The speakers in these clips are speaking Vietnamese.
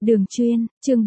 Đường chuyên, chương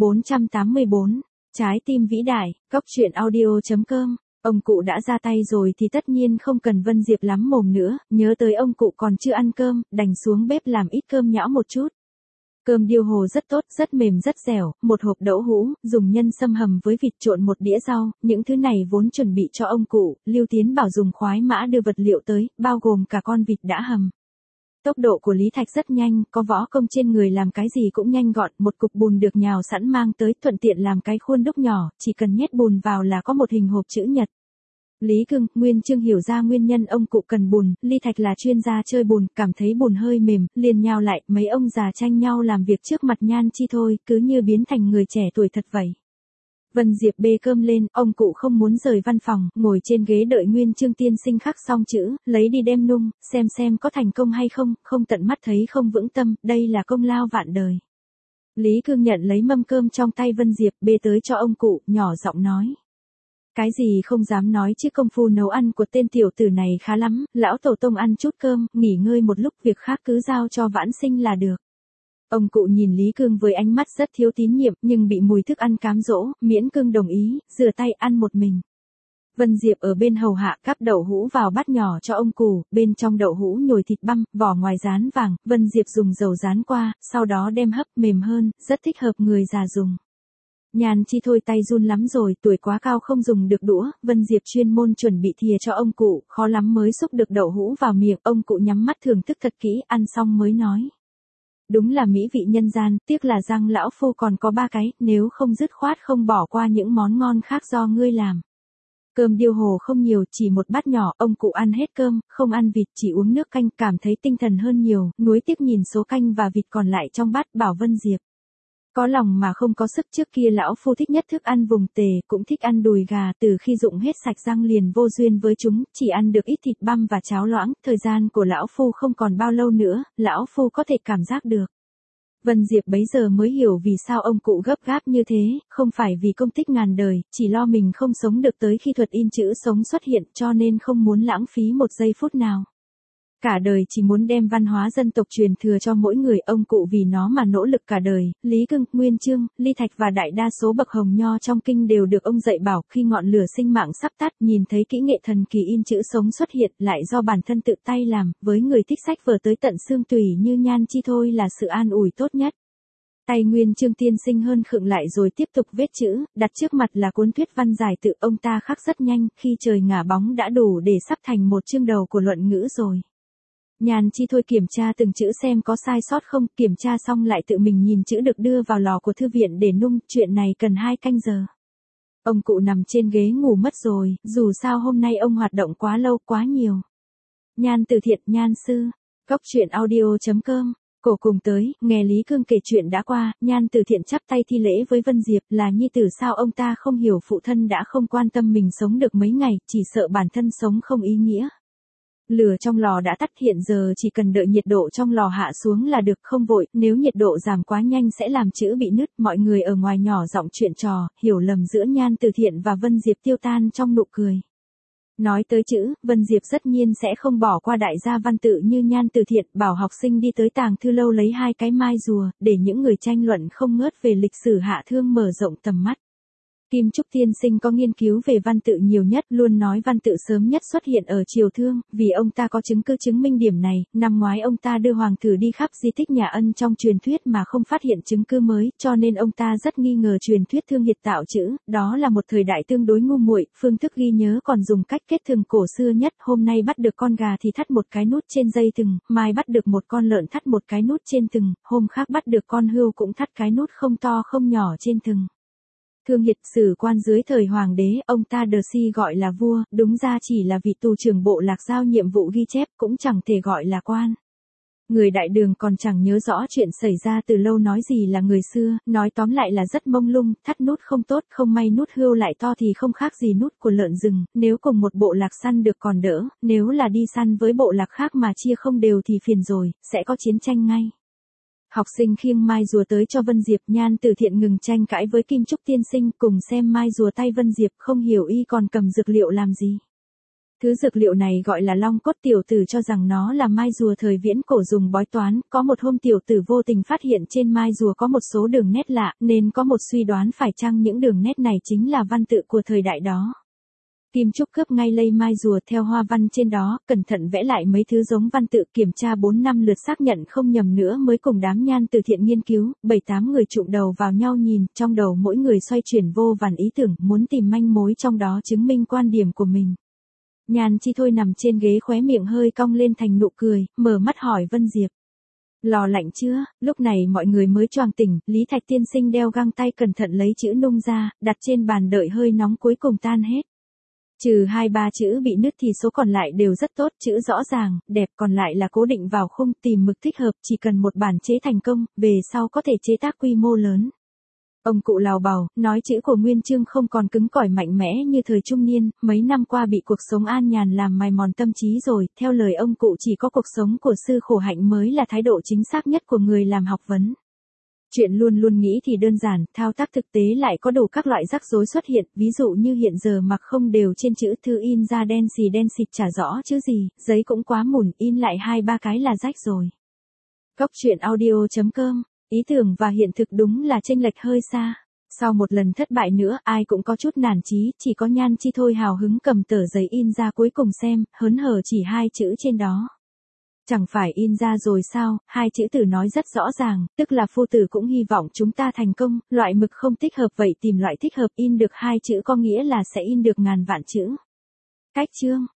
484, trái tim vĩ đại, cóc truyện audio.com. Ông cụ đã ra tay rồi thì tất nhiên không cần Vân Diệp lắm mồm nữa, nhớ tới ông cụ còn chưa ăn cơm, đành xuống bếp làm ít cơm nhão một chút. Cơm điêu hồ rất tốt, rất mềm rất dẻo, một hộp đậu hũ, dùng nhân sâm hầm với vịt trộn một đĩa rau, những thứ này vốn chuẩn bị cho ông cụ, Lưu Tiến bảo dùng khoái mã đưa vật liệu tới, bao gồm cả con vịt đã hầm. Tốc độ của Lý Thạch rất nhanh, có võ công trên người làm cái gì cũng nhanh gọn, một cục bùn được nhào sẵn mang tới, thuận tiện làm cái khuôn đúc nhỏ, chỉ cần nhét bùn vào là có một hình hộp chữ nhật. Lý Cương, Nguyên Chương hiểu ra nguyên nhân ông cụ cần bùn, Lý Thạch là chuyên gia chơi bùn, cảm thấy bùn hơi mềm, liền nhào lại, mấy ông già tranh nhau làm việc trước mặt Nhan Chi Thôi, cứ như biến thành người trẻ tuổi thật vậy. Vân Diệp bê cơm lên, ông cụ không muốn rời văn phòng, ngồi trên ghế đợi Nguyên Chương tiên sinh khắc xong chữ, lấy đi đem nung, xem có thành công hay không, không tận mắt thấy không vững tâm, đây là công lao vạn đời. Lý Cương nhận lấy mâm cơm trong tay Vân Diệp, bê tới cho ông cụ, nhỏ giọng nói. Cái gì không dám nói chứ công phu nấu ăn của tên tiểu tử này khá lắm, lão tổ tông ăn chút cơm, nghỉ ngơi một lúc, việc khác cứ giao cho Vãn Sinh là được. Ông cụ nhìn Lý Cương với ánh mắt rất thiếu tín nhiệm, nhưng bị mùi thức ăn cám dỗ, miễn cưỡng đồng ý, rửa tay ăn một mình. Vân Diệp ở bên hầu hạ cắp đậu hũ vào bát nhỏ cho ông cụ, bên trong đậu hũ nhồi thịt băm, vỏ ngoài rán vàng, Vân Diệp dùng dầu rán qua, sau đó đem hấp mềm hơn, rất thích hợp người già dùng. Nhan Chi Thôi tay run lắm rồi, tuổi quá cao không dùng được đũa, Vân Diệp chuyên môn chuẩn bị thìa cho ông cụ, khó lắm mới xúc được đậu hũ vào miệng, ông cụ nhắm mắt thưởng thức thật kỹ, ăn xong mới nói. Đúng là mỹ vị nhân gian, tiếc là răng lão phu còn có 3 cái, nếu không dứt khoát không bỏ qua những món ngon khác do ngươi làm. Cơm điêu hồ không nhiều, chỉ một bát nhỏ, ông cụ ăn hết cơm, không ăn vịt, chỉ uống nước canh, cảm thấy tinh thần hơn nhiều, nuối tiếc nhìn số canh và vịt còn lại trong bát, bảo Vân Diệp. Có lòng mà không có sức, trước kia lão phu thích nhất thức ăn vùng tề, cũng thích ăn đùi gà, từ khi rụng hết sạch răng liền vô duyên với chúng, chỉ ăn được ít thịt băm và cháo loãng, thời gian của lão phu không còn bao lâu nữa, lão phu có thể cảm giác được. Vân Diệp bấy giờ mới hiểu vì sao ông cụ gấp gáp như thế, không phải vì công tích ngàn đời, chỉ lo mình không sống được tới khi thuật in chữ sống xuất hiện, cho nên không muốn lãng phí một giây phút nào. Cả đời chỉ muốn đem văn hóa dân tộc truyền thừa cho mỗi người, ông cụ vì nó mà nỗ lực cả đời. Lý Cương, Nguyên Chương, Lý Thạch và đại đa số bậc hồng nho trong kinh đều được ông dạy bảo, khi ngọn lửa sinh mạng sắp tắt, nhìn thấy kỹ nghệ thần kỳ in chữ sống xuất hiện, lại do bản thân tự tay làm, với người thích sách vở tới tận xương tủy như Nhan Chi Thôi là sự an ủi tốt nhất. Tay Nguyên Chương tiên sinh hơn khựng lại rồi tiếp tục viết chữ, đặt trước mặt là cuốn thuyết văn giải tự, ông ta khắc rất nhanh, khi trời ngả bóng đã đủ để sắp thành một chương đầu của luận ngữ rồi. Nhan Chi Thôi kiểm tra từng chữ xem có sai sót không, kiểm tra xong lại tự mình nhìn chữ được đưa vào lò của thư viện để nung, chuyện này cần 2 canh giờ. Ông cụ nằm trên ghế ngủ mất rồi, dù sao hôm nay ông hoạt động quá lâu quá nhiều. Nhan Từ Thiện, Nhan Sư, cóc truyện audio.com. Cổ cùng tới, nghe Lý Cương kể chuyện đã qua, Nhan Từ Thiện chắp tay thi lễ với Vân Diệp, là nhi tử sao ông ta không hiểu phụ thân đã không quan tâm mình sống được mấy ngày, chỉ sợ bản thân sống không ý nghĩa. Lửa trong lò đã tắt, hiện giờ chỉ cần đợi nhiệt độ trong lò hạ xuống là được, không vội, nếu nhiệt độ giảm quá nhanh sẽ làm chữ bị nứt. Mọi người ở ngoài nhỏ giọng chuyện trò, hiểu lầm giữa Nhan Từ Thiện và Vân Diệp tiêu tan trong nụ cười. Nói tới chữ, Vân Diệp tất nhiên sẽ không bỏ qua đại gia văn tự như Nhan Từ Thiện, bảo học sinh đi tới tàng thư lâu lấy 2 cái mai rùa, để những người tranh luận không ngớt về lịch sử hạ thương mở rộng tầm mắt. Kim Trúc tiên sinh có nghiên cứu về văn tự nhiều nhất, luôn nói văn tự sớm nhất xuất hiện ở triều Thương, vì ông ta có chứng cứ chứng minh điểm này. Năm ngoái ông ta đưa hoàng tử đi khắp di tích nhà Ân trong truyền thuyết mà không phát hiện chứng cứ mới, cho nên ông ta rất nghi ngờ truyền thuyết Thương Hiệt tạo chữ, đó là một thời đại tương đối ngu muội, phương thức ghi nhớ còn dùng cách kết thừng cổ xưa nhất, hôm nay bắt được con gà thì thắt một cái nút trên dây thừng, mai bắt được một con lợn thắt một cái nút trên thừng, hôm khác bắt được con hươu cũng thắt cái nút không to không nhỏ trên thừng. Thương Hiệt, sử quan dưới thời hoàng đế, ông ta được gọi là vua, đúng ra chỉ là vị tù trưởng bộ lạc giao nhiệm vụ ghi chép, cũng chẳng thể gọi là quan. Người đại đường còn chẳng nhớ rõ chuyện xảy ra từ lâu, nói gì là người xưa, nói tóm lại là rất mông lung, thắt nút không tốt, không may nút hươu lại to thì không khác gì nút của lợn rừng, nếu cùng một bộ lạc săn được còn đỡ, nếu là đi săn với bộ lạc khác mà chia không đều thì phiền rồi, sẽ có chiến tranh ngay. Học sinh khiêng mai rùa tới cho Vân Diệp, Nhan Từ Thiện ngừng tranh cãi với Kim Trúc tiên sinh, cùng xem mai rùa tay Vân Diệp, không hiểu y còn cầm dược liệu làm gì. Thứ dược liệu này gọi là long cốt, tiểu tử cho rằng nó là mai rùa thời viễn cổ dùng bói toán, có một hôm tiểu tử vô tình phát hiện trên mai rùa có một số đường nét lạ, nên có một suy đoán phải chăng những đường nét này chính là văn tự của thời đại đó. Kim Trúc cướp ngay lây mai rùa theo hoa văn trên đó, cẩn thận vẽ lại mấy thứ giống văn tự, kiểm tra 4 năm lượt xác nhận không nhầm nữa mới cùng đám Nhan Từ Thiện nghiên cứu, 7-8 người chụm đầu vào nhau nhìn, trong đầu mỗi người xoay chuyển vô vàn ý tưởng, muốn tìm manh mối trong đó chứng minh quan điểm của mình. Nhan Chi Thôi nằm trên ghế khóe miệng hơi cong lên thành nụ cười, mở mắt hỏi Vân Diệp. Lò lạnh chưa? Lúc này mọi người mới choàng tỉnh, Lý Thạch tiên sinh đeo găng tay cẩn thận lấy chữ nung ra, đặt trên bàn đợi hơi nóng cuối cùng tan hết. Trừ 2-3 chữ bị nứt thì số còn lại đều rất tốt, chữ rõ ràng, đẹp, còn lại là cố định vào khung, tìm mực thích hợp, chỉ cần một bản chế thành công, về sau có thể chế tác quy mô lớn. Ông cụ lào bào, nói chữ của Nguyên Chương không còn cứng cỏi mạnh mẽ như thời trung niên, mấy năm qua bị cuộc sống an nhàn làm mài mòn tâm trí rồi, theo lời ông cụ chỉ có cuộc sống của sư khổ hạnh mới là thái độ chính xác nhất của người làm học vấn. Chuyện luôn luôn nghĩ thì đơn giản, thao tác thực tế lại có đủ các loại rắc rối xuất hiện, ví dụ như hiện giờ mặc không đều trên chữ, thư in ra đen xịt chả rõ chữ gì, giấy cũng quá mủn, in lại 2-3 cái là rách rồi. Cốc truyện audio.com, ý tưởng và hiện thực đúng là chênh lệch hơi xa. Sau một lần thất bại nữa, ai cũng có chút nản chí, chỉ có Nhan Chi Thôi hào hứng cầm tờ giấy in ra cuối cùng xem, hớn hở chỉ 2 chữ trên đó. Chẳng phải in ra rồi sao, 2 chữ từ nói rất rõ ràng, tức là phu tử cũng hy vọng chúng ta thành công, loại mực không thích hợp vậy tìm loại thích hợp, in được 2 chữ có nghĩa là sẽ in được ngàn vạn chữ. Cách chương